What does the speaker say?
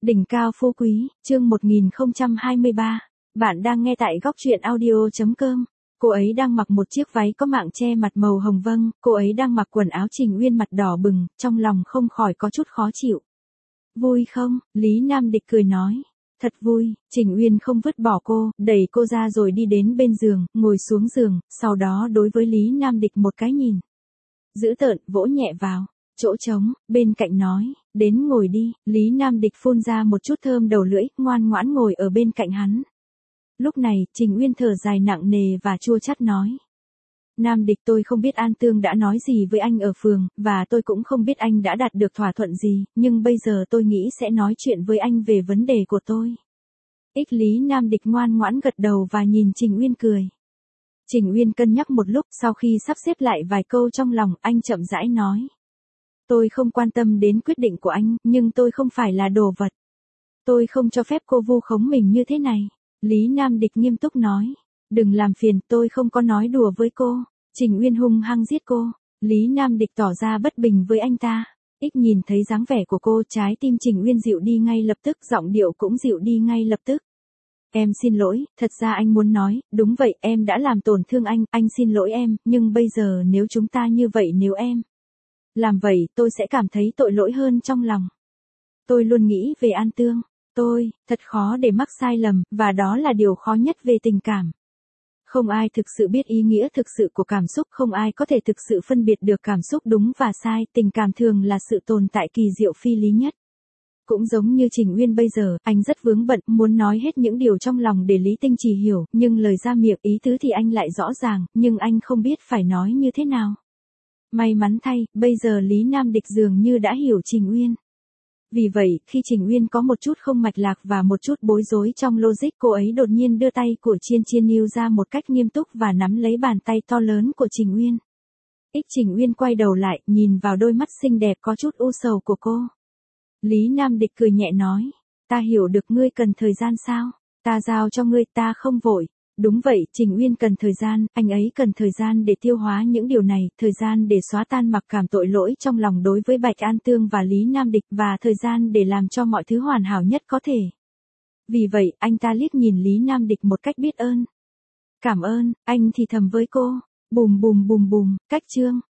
Đỉnh cao phú quý, chương 1023. Bạn đang nghe tại góc truyện audio.com. Cô ấy đang mặc một chiếc váy có mạng che mặt màu hồng vâng, cô ấy đang mặc quần áo Trình Uyên mặt đỏ bừng, trong lòng không khỏi có chút khó chịu. Vui không? Lý Nam Địch cười nói. Thật vui, Trình Uyên không vứt bỏ cô, đẩy cô ra rồi đi đến bên giường, ngồi xuống giường, sau đó đối với Lý Nam Địch một cái nhìn. Dữ tợn, vỗ nhẹ vào chỗ trống, bên cạnh nói, đến ngồi đi. Lý Nam Địch phun ra một chút thơm đầu lưỡi, ngoan ngoãn ngồi ở bên cạnh hắn. Lúc này, Trình Uyên thở dài nặng nề và chua chát nói. Nam Địch, tôi không biết An Tương đã nói gì với anh ở phường, và tôi cũng không biết anh đã đạt được thỏa thuận gì, nhưng bây giờ tôi nghĩ sẽ nói chuyện với anh về vấn đề của tôi. Lý Nam Địch ngoan ngoãn gật đầu và nhìn Trình Uyên cười. Trình Uyên cân nhắc một lúc, sau khi sắp xếp lại vài câu trong lòng, anh chậm rãi nói. Tôi không quan tâm đến quyết định của anh, nhưng tôi không phải là đồ vật. Tôi không cho phép cô vu khống mình như thế này. Lý Nam Địch nghiêm túc nói. Đừng làm phiền, tôi không có nói đùa với cô. Trình Uyên hung hăng giết cô. Lý Nam Địch tỏ ra bất bình với anh ta. Nhìn thấy dáng vẻ của cô, trái tim Trình Uyên dịu đi ngay lập tức, giọng điệu cũng dịu đi ngay lập tức. Em xin lỗi, thật ra anh muốn nói, đúng vậy, em đã làm tổn thương anh xin lỗi em, nhưng bây giờ nếu chúng ta như vậy, nếu em làm vậy, tôi sẽ cảm thấy tội lỗi hơn trong lòng. Tôi luôn nghĩ về An Tương. Thật khó để mắc sai lầm, và đó là điều khó nhất về tình cảm. Không ai thực sự biết ý nghĩa thực sự của cảm xúc, không ai có thể thực sự phân biệt được cảm xúc đúng và sai, tình cảm thường là sự tồn tại kỳ diệu phi lý nhất. Cũng giống như Trình Uyên bây giờ, anh rất vướng bận, muốn nói hết những điều trong lòng để Lý Tinh Trì hiểu, nhưng lời ra miệng ý tứ thì anh lại rõ ràng, nhưng anh không biết phải nói như thế nào. May mắn thay, bây giờ Lý Nam Địch dường như đã hiểu Trình Uyên. Vì vậy, khi Trình Uyên có một chút không mạch lạc và một chút bối rối trong logic, cô ấy đột nhiên đưa tay của Chiên Niu ra một cách nghiêm túc và nắm lấy bàn tay to lớn của Trình Uyên. Trình Uyên quay đầu lại, nhìn vào đôi mắt xinh đẹp có chút u sầu của cô. Lý Nam Địch cười nhẹ nói, ta hiểu được ngươi cần thời gian sao? Ta giao cho ngươi, ta không vội. Đúng vậy, Trình Uyên cần thời gian, anh ấy cần thời gian để tiêu hóa những điều này, thời gian để xóa tan mặc cảm tội lỗi trong lòng đối với Bạch An Tương và Lý Nam Địch, và thời gian để làm cho mọi thứ hoàn hảo nhất có thể. Vì vậy, anh ta liếc nhìn Lý Nam Địch một cách biết ơn. Cảm ơn, anh thì thầm với cô. Bùm bùm bùm bùm, cách chương.